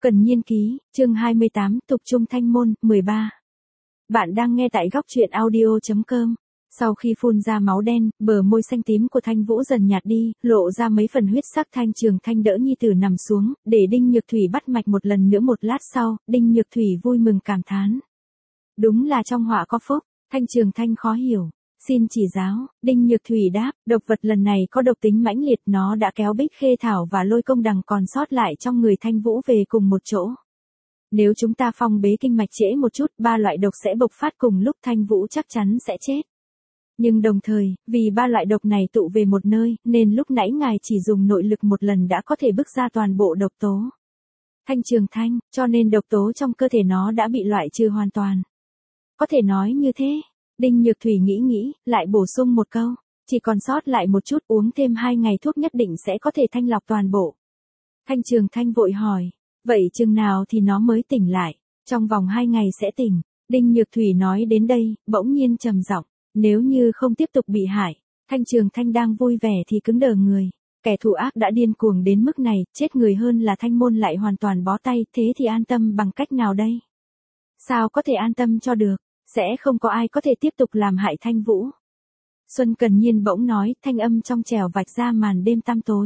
Cần Nhiên ký, chương 28, tục trung thanh môn, 13. Bạn đang nghe tại góc truyện audio.com. Sau khi phun ra máu đen, bờ môi xanh tím của Thanh Vũ dần nhạt đi, lộ ra mấy phần huyết sắc. Thanh Trường Thanh đỡ nhi tử nằm xuống, để Đinh Nhược Thủy bắt mạch một lần nữa. Một lát sau, Đinh Nhược Thủy vui mừng cảm thán. Đúng là trong họa có phúc. Thanh Trường Thanh khó hiểu. Xin chỉ giáo, Đinh Nhược Thủy đáp, độc vật lần này có độc tính mãnh liệt, nó đã kéo Bích Khê Thảo và Lôi Công Đằng còn sót lại trong người Thanh Vũ về cùng một chỗ. Nếu chúng ta phong bế kinh mạch trễ một chút, ba loại độc sẽ bộc phát cùng lúc, Thanh Vũ chắc chắn sẽ chết. Nhưng đồng thời, vì ba loại độc này tụ về một nơi, nên lúc nãy ngài chỉ dùng nội lực một lần đã có thể bức ra toàn bộ độc tố. Thanh Trường Thanh, cho nên độc tố trong cơ thể nó đã bị loại trừ hoàn toàn. Có thể nói như thế. Đinh Nhược Thủy nghĩ, lại bổ sung một câu, chỉ còn sót lại một chút, uống thêm 2 ngày thuốc nhất định sẽ có thể thanh lọc toàn bộ. Thanh Trường Thanh vội hỏi, vậy chừng nào thì nó mới tỉnh lại? Trong vòng 2 ngày sẽ tỉnh. Đinh Nhược Thủy nói đến đây, bỗng nhiên trầm giọng, nếu như không tiếp tục bị hại. Thanh Trường Thanh đang vui vẻ thì cứng đờ người. Kẻ thù ác đã điên cuồng đến mức này, chết người hơn là Thanh môn lại hoàn toàn bó tay, thế thì an tâm bằng cách nào đây? Sao có thể an tâm cho được? Sẽ không có ai có thể tiếp tục làm hại Thanh Vũ. Xuân Cần Nhiên bỗng nói, thanh âm trong trẻo vạch ra màn đêm tăm tối.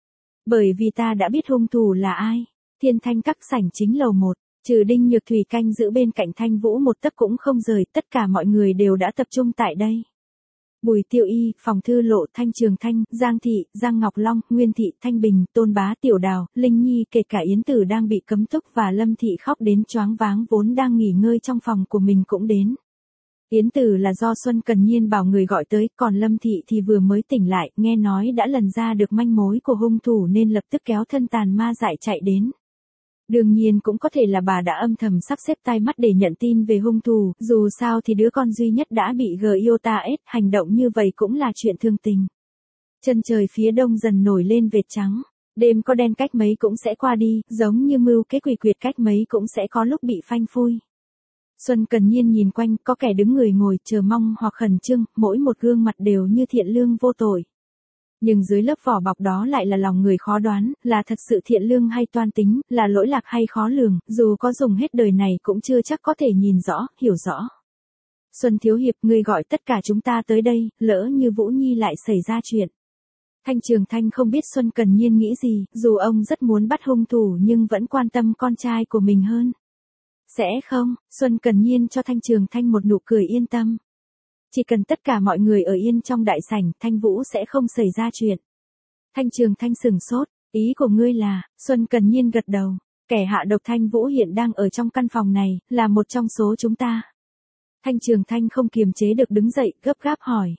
Bởi vì ta đã biết hung thủ là ai. Thiên Thanh các sảnh chính lầu 1, trừ Đinh Nhược Thủy canh giữ bên cạnh Thanh Vũ một tấc cũng không rời, tất cả mọi người đều đã tập trung tại đây. Bùi Tiêu Y, Phòng Thư Lộ, Thanh Trường Thanh, Giang Thị, Giang Ngọc Long, Nguyên Thị, Thanh Bình, Tôn Bá, Tiểu Đào, Linh Nhi, kể cả Yến Tử đang bị cấm túc và Lâm Thị khóc đến choáng váng vốn đang nghỉ ngơi trong phòng của mình cũng đến. Yến Tử là do Xuân Cần Nhiên bảo người gọi tới, còn Lâm Thị thì vừa mới tỉnh lại, nghe nói đã lần ra được manh mối của hung thủ nên lập tức kéo thân tàn ma dại chạy đến. Đương nhiên cũng có thể là bà đã âm thầm sắp xếp tai mắt để nhận tin về hung thủ, dù sao thì đứa con duy nhất đã bị Giota-S, hành động như vậy cũng là chuyện thương tình. Chân trời phía đông dần nổi lên vệt trắng, đêm có đen cách mấy cũng sẽ qua đi, giống như mưu kế quỷ quyệt cách mấy cũng sẽ có lúc bị phanh phui. Xuân Cần Nhiên nhìn quanh, có kẻ đứng người ngồi chờ mong hoặc khẩn trương, mỗi một gương mặt đều như thiện lương vô tội. Nhưng dưới lớp vỏ bọc đó lại là lòng người khó đoán, là thật sự thiện lương hay toan tính, là lỗi lạc hay khó lường, dù có dùng hết đời này cũng chưa chắc có thể nhìn rõ, hiểu rõ. Xuân Thiếu Hiệp, ngươi gọi tất cả chúng ta tới đây, lỡ như Vũ Nhi lại xảy ra chuyện. Thanh Trường Thanh không biết Xuân Cần Nhiên nghĩ gì, dù ông rất muốn bắt hung thủ nhưng vẫn quan tâm con trai của mình hơn. Sẽ không, Xuân Cần Nhiên cho Thanh Trường Thanh một nụ cười yên tâm. Chỉ cần tất cả mọi người ở yên trong đại sảnh, Thanh Vũ sẽ không xảy ra chuyện. Thanh Trường Thanh sửng sốt, ý của ngươi là, Xuân Cần Nhiên gật đầu, kẻ hạ độc Thanh Vũ hiện đang ở trong căn phòng này, là một trong số chúng ta. Thanh Trường Thanh không kiềm chế được đứng dậy, gấp gáp hỏi.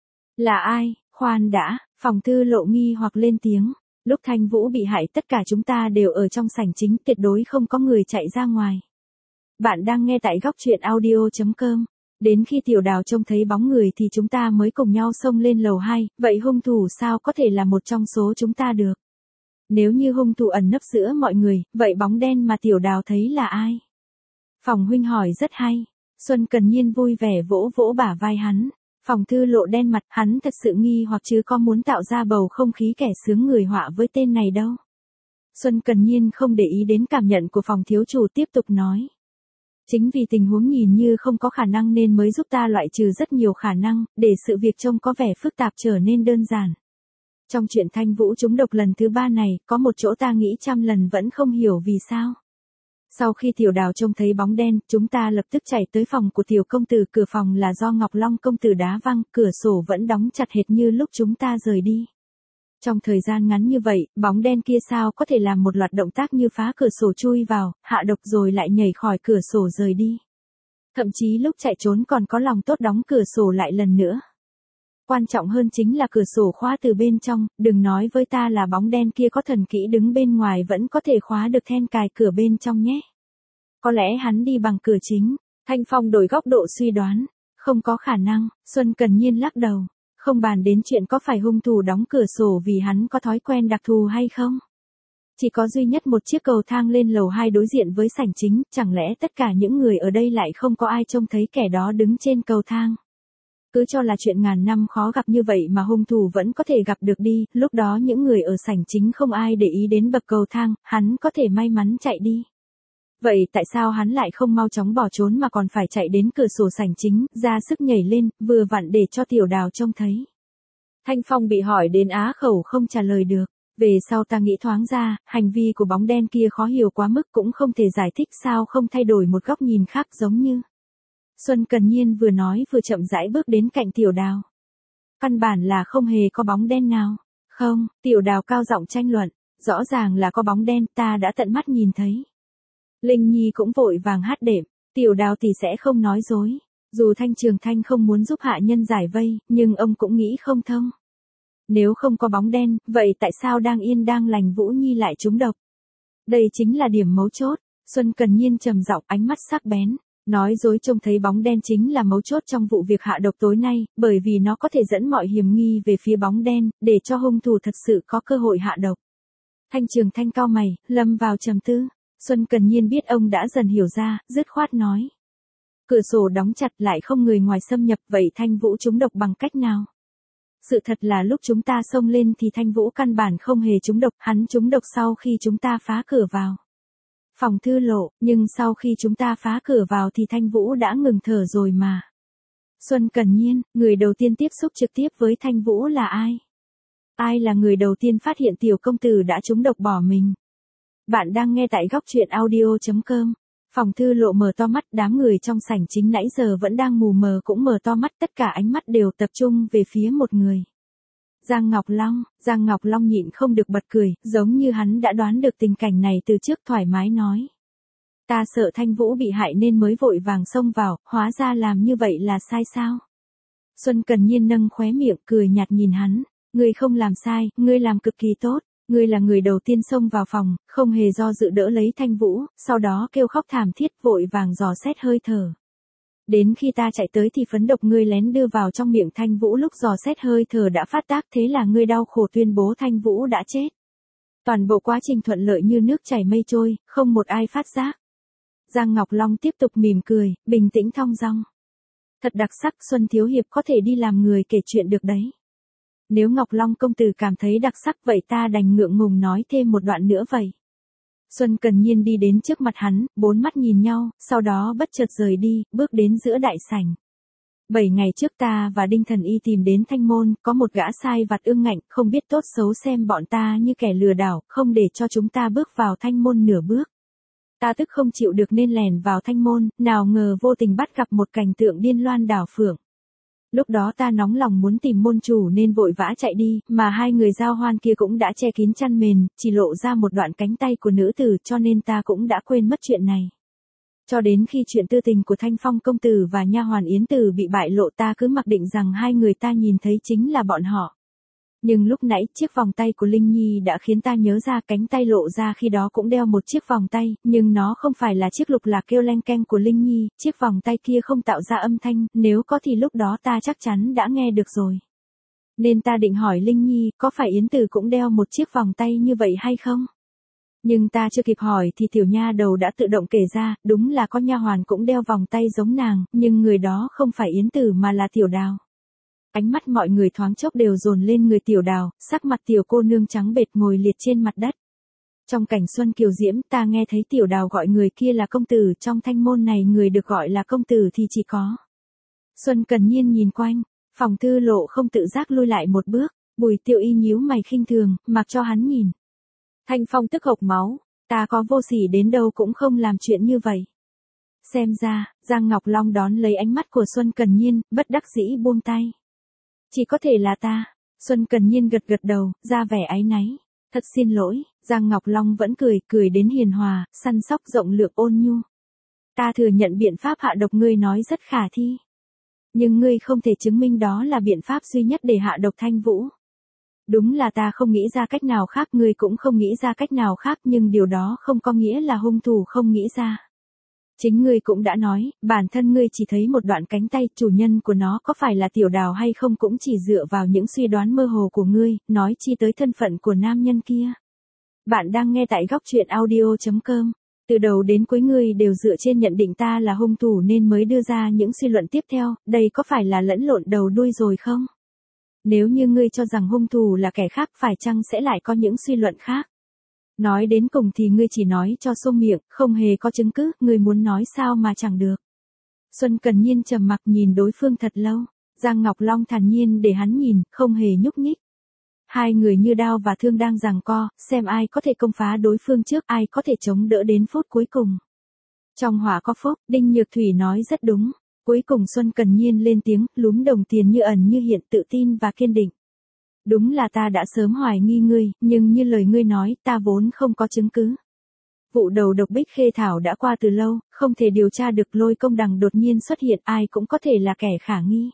Là ai? Khoan đã, Phòng Thư Lộ nghi hoặc lên tiếng. Lúc Thanh Vũ bị hại tất cả chúng ta đều ở trong sảnh chính, tuyệt đối không có người chạy ra ngoài. Bạn đang nghe tại góc truyện audio.com. Đến khi Tiểu Đào trông thấy bóng người thì chúng ta mới cùng nhau xông lên lầu 2, vậy hung thủ sao có thể là một trong số chúng ta được? Nếu như hung thủ ẩn nấp giữa mọi người, vậy bóng đen mà Tiểu Đào thấy là ai? Phòng huynh hỏi rất hay. Xuân Cần Nhiên vui vẻ vỗ vỗ bả vai hắn. Phòng Thư Lộ đen mặt, hắn thật sự nghi hoặc chứ có muốn tạo ra bầu không khí kẻ sướng người họa với tên này đâu. Xuân Cần Nhiên không để ý đến cảm nhận của phòng thiếu chủ, tiếp tục nói. Chính vì tình huống nhìn như không có khả năng nên mới giúp ta loại trừ rất nhiều khả năng, để sự việc trông có vẻ phức tạp trở nên đơn giản. Trong chuyện Thanh Vũ trúng độc lần thứ 3 này, có một chỗ ta nghĩ trăm lần vẫn không hiểu vì sao. Sau khi Tiểu Đào trông thấy bóng đen, chúng ta lập tức chạy tới phòng của Tiểu Công Tử, cửa phòng là do Ngọc Long Công Tử đá văng, cửa sổ vẫn đóng chặt hệt như lúc chúng ta rời đi. Trong thời gian ngắn như vậy, bóng đen kia sao có thể làm một loạt động tác như phá cửa sổ chui vào, hạ độc rồi lại nhảy khỏi cửa sổ rời đi. Thậm chí lúc chạy trốn còn có lòng tốt đóng cửa sổ lại lần nữa. Quan trọng hơn chính là cửa sổ khóa từ bên trong, đừng nói với ta là bóng đen kia có thần kỹ đứng bên ngoài vẫn có thể khóa được then cài cửa bên trong nhé. Có lẽ hắn đi bằng cửa chính. Thanh Phong đổi góc độ suy đoán. Không có khả năng, Xuân Cần Nhiên lắc đầu. Không bàn đến chuyện có phải hung thủ đóng cửa sổ vì hắn có thói quen đặc thù hay không. Chỉ có duy nhất một chiếc cầu thang lên lầu 2 đối diện với sảnh chính, chẳng lẽ tất cả những người ở đây lại không có ai trông thấy kẻ đó đứng trên cầu thang. Cứ cho là chuyện ngàn năm khó gặp như vậy mà hung thủ vẫn có thể gặp được đi, lúc đó những người ở sảnh chính không ai để ý đến bậc cầu thang, hắn có thể may mắn chạy đi. Vậy tại sao hắn lại không mau chóng bỏ trốn mà còn phải chạy đến cửa sổ sảnh chính, ra sức nhảy lên, vừa vặn để cho Tiểu Đào trông thấy. Thanh Phong bị hỏi đến á khẩu không trả lời được. Về sau ta nghĩ thoáng ra, hành vi của bóng đen kia khó hiểu quá mức cũng không thể giải thích sao không thay đổi một góc nhìn khác giống như. Xuân Cần Nhiên vừa nói vừa chậm rãi bước đến cạnh Tiểu Đào. Căn bản là không hề có bóng đen nào. Không, Tiểu Đào cao giọng tranh luận, rõ ràng là có bóng đen, ta đã tận mắt nhìn thấy. Linh Nhi cũng vội vàng hát đệm, Tiểu Đào thì sẽ không nói dối. Dù Thanh Trường Thanh không muốn giúp hạ nhân giải vây, nhưng ông cũng nghĩ không thông. Nếu không có bóng đen, vậy tại sao đang yên đang lành Vũ Nhi lại trúng độc? Đây chính là điểm mấu chốt. Xuân Cần Nhiên trầm giọng, ánh mắt sắc bén. Nói dối trông thấy bóng đen chính là mấu chốt trong vụ việc hạ độc tối nay, bởi vì nó có thể dẫn mọi hiểm nghi về phía bóng đen, để cho hung thủ thật sự có cơ hội hạ độc. Thanh Trường Thanh cau mày, lâm vào trầm tư. Xuân Cần Nhiên biết ông đã dần hiểu ra, dứt khoát nói. Cửa sổ đóng chặt lại không người ngoài xâm nhập, vậy Thanh Vũ trúng độc bằng cách nào? Sự thật là lúc chúng ta xông lên thì Thanh Vũ căn bản không hề trúng độc, hắn trúng độc sau khi chúng ta phá cửa vào. Phòng Thư Lộ, nhưng sau khi chúng ta phá cửa vào thì Thanh Vũ đã ngừng thở rồi mà. Xuân Cần Nhiên, người đầu tiên tiếp xúc trực tiếp với Thanh Vũ là ai? Ai là người đầu tiên phát hiện tiểu công tử đã trúng độc bỏ mình? Bạn đang nghe tại góc truyện audio.com. Phòng Thư Lộ mở to mắt, đám người trong sảnh chính nãy giờ vẫn đang mù mờ cũng mở to mắt, tất cả ánh mắt đều tập trung về phía một người. Giang Ngọc Long nhịn không được bật cười, giống như hắn đã đoán được tình cảnh này từ trước, thoải mái nói. Ta sợ Thanh Vũ bị hại nên mới vội vàng xông vào, hóa ra làm như vậy là sai sao? Xuân Cần Nhiên nâng khóe miệng cười nhạt nhìn hắn, ngươi không làm sai, ngươi làm cực kỳ tốt. Ngươi là người đầu tiên xông vào phòng, không hề do dự đỡ lấy Thanh Vũ, sau đó kêu khóc thảm thiết vội vàng dò xét hơi thở. Đến khi ta chạy tới thì phấn độc ngươi lén đưa vào trong miệng Thanh Vũ, lúc dò xét hơi thở đã phát tác, thế là ngươi đau khổ tuyên bố Thanh Vũ đã chết. Toàn bộ quá trình thuận lợi như nước chảy mây trôi, không một ai phát giác. Giang Ngọc Long tiếp tục mỉm cười, bình tĩnh thong dong. Thật đặc sắc, Xuân Thiếu Hiệp có thể đi làm người kể chuyện được đấy. Nếu Ngọc Long công tử cảm thấy đặc sắc vậy ta đành ngượng ngùng nói thêm một đoạn nữa vậy. Xuân Cần Nhiên đi đến trước mặt hắn, bốn mắt nhìn nhau, sau đó bất chợt rời đi, bước đến giữa đại sảnh. 7 ngày trước ta và Đinh Thần Y tìm đến Thanh Môn, có một gã sai vặt ương ngạnh, không biết tốt xấu xem bọn ta như kẻ lừa đảo, không để cho chúng ta bước vào Thanh Môn nửa bước. Ta tức không chịu được nên lèn vào Thanh Môn, nào ngờ vô tình bắt gặp một cảnh tượng điên loan đảo phượng. Lúc đó ta nóng lòng muốn tìm môn chủ nên vội vã chạy đi, mà hai người giao hoan kia cũng đã che kín chăn mền, chỉ lộ ra một đoạn cánh tay của nữ tử, cho nên ta cũng đã quên mất chuyện này. Cho đến khi chuyện tư tình của Thanh Phong công tử và nha hoàn Yến Tử bị bại lộ, ta cứ mặc định rằng hai người ta nhìn thấy chính là bọn họ. Nhưng lúc nãy chiếc vòng tay của Linh Nhi đã khiến ta nhớ ra, cánh tay lộ ra khi đó cũng đeo một chiếc vòng tay, nhưng nó không phải là chiếc lục lạc kêu leng keng của Linh Nhi, chiếc vòng tay kia không tạo ra âm thanh, nếu có thì lúc đó ta chắc chắn đã nghe được rồi. Nên ta định hỏi Linh Nhi, có phải Yến Tử cũng đeo một chiếc vòng tay như vậy hay không? Nhưng ta chưa kịp hỏi thì tiểu nha đầu đã tự động kể ra, đúng là có nha hoàn cũng đeo vòng tay giống nàng, nhưng người đó không phải Yến Tử mà là Tiểu Đào. Ánh mắt mọi người thoáng chốc đều dồn lên người Tiểu Đào, sắc mặt tiểu cô nương trắng bệch ngồi liệt trên mặt đất. Trong cảnh xuân kiều diễm, ta nghe thấy Tiểu Đào gọi người kia là công tử, trong Thanh Môn này người được gọi là công tử thì chỉ có. Xuân Cần Nhiên nhìn quanh, Phòng Thư Lộ không tự giác lui lại một bước, Bùi Tiểu Y nhíu mày khinh thường, mặc cho hắn nhìn. Thanh Phong tức hộc máu, ta có vô sỉ đến đâu cũng không làm chuyện như vậy. Xem ra, Giang Ngọc Long đón lấy ánh mắt của Xuân Cần Nhiên, bất đắc dĩ buông tay. Chỉ có thể là ta. Xuân Cần Nhiên gật gật đầu, ra vẻ áy náy. Thật xin lỗi, Giang Ngọc Long vẫn cười đến hiền hòa, săn sóc rộng lượng ôn nhu. Ta thừa nhận biện pháp hạ độc ngươi nói rất khả thi. Nhưng ngươi không thể chứng minh đó là biện pháp duy nhất để hạ độc Thanh Vũ. Đúng là ta không nghĩ ra cách nào khác, ngươi cũng không nghĩ ra cách nào khác, nhưng điều đó không có nghĩa là hung thủ không nghĩ ra. Chính ngươi cũng đã nói, bản thân ngươi chỉ thấy một đoạn cánh tay, chủ nhân của nó có phải là Tiểu Đào hay không cũng chỉ dựa vào những suy đoán mơ hồ của ngươi, nói chi tới thân phận của nam nhân kia. Bạn đang nghe tại góc truyện audio.com. Từ đầu đến cuối ngươi đều dựa trên nhận định ta là hung thủ nên mới đưa ra những suy luận tiếp theo, đây có phải là lẫn lộn đầu đuôi rồi không? Nếu như ngươi cho rằng hung thủ là kẻ khác phải chăng sẽ lại có những suy luận khác? Nói đến cùng thì ngươi chỉ nói cho xô miệng, không hề có chứng cứ, ngươi muốn nói sao mà chẳng được. Xuân Cần Nhiên trầm mặc nhìn đối phương thật lâu, Giang Ngọc Long thản nhiên để hắn nhìn, không hề nhúc nhích. Hai người như đao và thương đang giằng co, xem ai có thể công phá đối phương trước, ai có thể chống đỡ đến phút cuối cùng. Trong họa có phúc, Đinh Nhược Thủy nói rất đúng. Cuối cùng Xuân Cần Nhiên lên tiếng, lúm đồng tiền như ẩn như hiện, tự tin và kiên định. Đúng là ta đã sớm hoài nghi ngươi, nhưng như lời ngươi nói, ta vốn không có chứng cứ. Vụ đầu độc Bích Khê Thảo đã qua từ lâu, không thể điều tra được. Lôi Công Đằng đột nhiên xuất hiện, ai cũng có thể là kẻ khả nghi.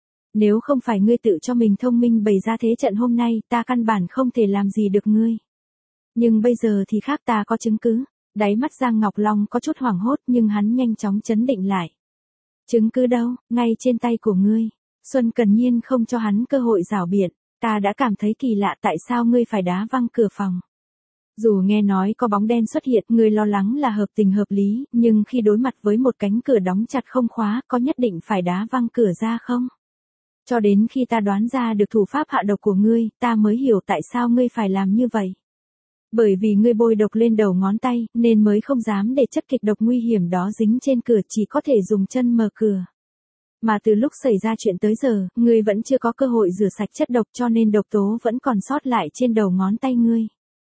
Nếu không phải ngươi tự cho mình thông minh bày ra thế trận hôm nay, ta căn bản không thể làm gì được ngươi. Nhưng bây giờ thì khác, ta có chứng cứ. Đáy mắt Giang Ngọc Long có chút hoảng hốt nhưng hắn nhanh chóng trấn định lại. Chứng cứ đâu, ngay trên tay của ngươi. Xuân Cần Nhiên không cho hắn cơ hội giảo biện. Ta đã cảm thấy kỳ lạ, tại sao ngươi phải đá văng cửa phòng. Dù nghe nói có bóng đen xuất hiện, ngươi lo lắng là hợp tình hợp lý, nhưng khi đối mặt với một cánh cửa đóng chặt không khóa, có nhất định phải đá văng cửa ra không? Cho đến khi ta đoán ra được thủ pháp hạ độc của ngươi, ta mới hiểu tại sao ngươi phải làm như vậy. Bởi vì ngươi bôi độc lên đầu ngón tay, nên mới không dám để chất kịch độc nguy hiểm đó dính trên cửa, chỉ có thể dùng chân mở cửa. Mà từ lúc xảy ra chuyện tới giờ, ngươi vẫn chưa có cơ hội rửa sạch chất độc, cho nên độc tố vẫn còn sót lại trên đầu ngón tay ngươi.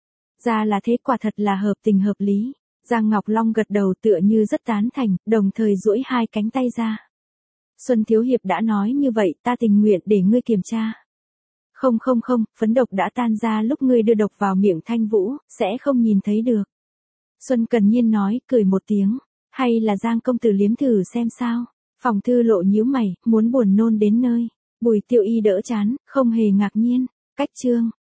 Ra là thế, quả thật là hợp tình hợp lý. Giang Ngọc Long gật đầu tựa như rất tán thành, đồng thời duỗi hai cánh tay ra. Xuân Thiếu Hiệp đã nói như vậy, ta tình nguyện để ngươi kiểm tra. Không, phấn độc đã tan ra lúc ngươi đưa độc vào miệng Thanh Vũ, sẽ không nhìn thấy được. Xuân Cần Nhiên nói, cười một tiếng. Hay là Giang công tử liếm thử xem sao? Phòng Thư Lộ nhíu mày, muốn buồn nôn đến nơi. Bùi Tiêu Y đỡ chán, không hề ngạc nhiên. Cách chương.